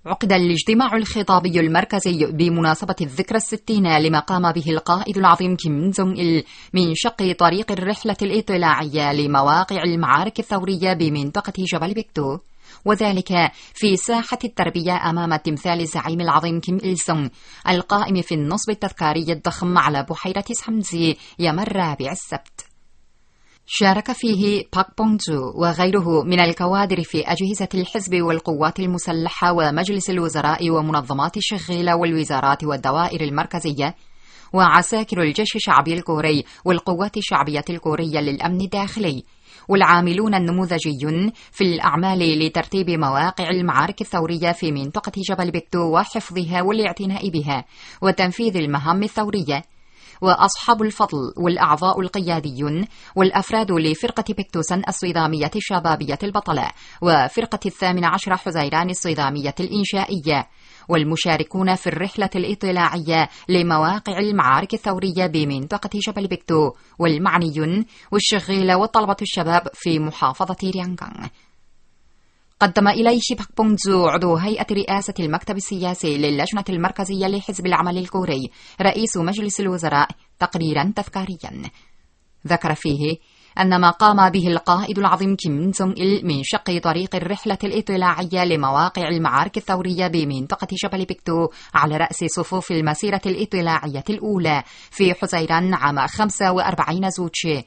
عقد الاجتماع الخطابي المركزي بمناسبة الذكرى 60 لما قام به القائد العظيم كيم جونغ إل من شق طريق الرحلة الإطلاعية لمواقع المعارك الثورية بمنطقة جبل بيكتو، وذلك في ساحة التربية أمام تمثال الزعيم العظيم كيم إل سونغ القائم في النصب التذكاري الضخم على بحيرة سامزي يوم الرابع السبت. شارك فيه باك بونغ جو وغيره من الكوادر في أجهزة الحزب والقوات المسلحة ومجلس الوزراء ومنظمات الشغيلة والوزارات والدوائر المركزية وعساكر الجيش الشعبي الكوري والقوات الشعبية الكورية للأمن الداخلي، والعاملون النموذجيون في الأعمال لترتيب مواقع المعارك الثورية في منطقة جبل بيكتو وحفظها والاعتناء بها وتنفيذ المهام الثورية، وأصحاب الفضل والأعضاء القياديون والأفراد لفرقة بيكتوسن الصدامية الشبابية البطلة وفرقة 18 حزيران الصدامية الإنشائية، والمشاركون في الرحلة الإطلاعية لمواقع المعارك الثورية بمنطقة جبل بيكتو والمعنيون والشغيلة وطلبة الشباب في محافظة ريانغانغ. قدم إليه باك بونغ جو عضو هيئة رئاسة المكتب السياسي للجنة المركزية لحزب العمل الكوري رئيس مجلس الوزراء تقريرا تذكاريا ذكر فيه أن ما قام به القائد العظيم كيم جونغ إل من شق طريق الرحلة الإطلاعية لمواقع المعارك الثورية بمنطقة جبل بيكتو على رأس صفوف المسيرة الإطلاعية الأولى في حزيران عام 45 زوجي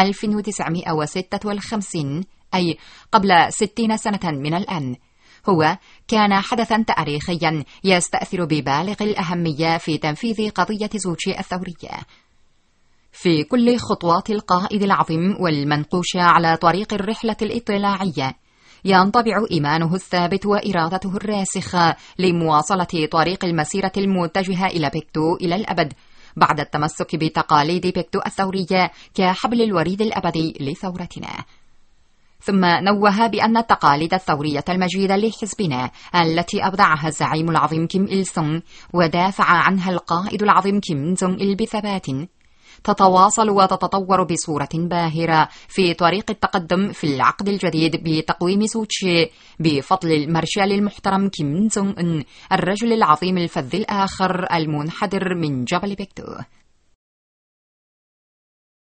1956، أي قبل 60 سنة من الآن، هو كان حدثا تاريخيا يستأثر ببالغ الأهمية في تنفيذ قضية زوجي الثورية. في كل خطوات القائد العظيم والمنقوشة على طريق الرحلة الإطلاعية ينطبع إيمانه الثابت وإرادته الراسخة لمواصلة طريق المسيرة المتجهة إلى بيكتو إلى الأبد، بعد التمسك بتقاليد بيكتو الثورية كحبل الوريد الأبدي لثورتنا. ثم نوه بأن التقاليد الثورية المجيدة لحزبنا التي أبدعها الزعيم العظيم كيم إل سونغ ودافع عنها القائد العظيم كيم جونغ إل بثبات تتواصل وتتطور بصورة باهرة في طريق التقدم في العقد الجديد بتقويم سوتشي بفضل المارشال المحترم كيم جونغ أن الرجل العظيم الفذ الآخر المنحدر من جبل بيكتو.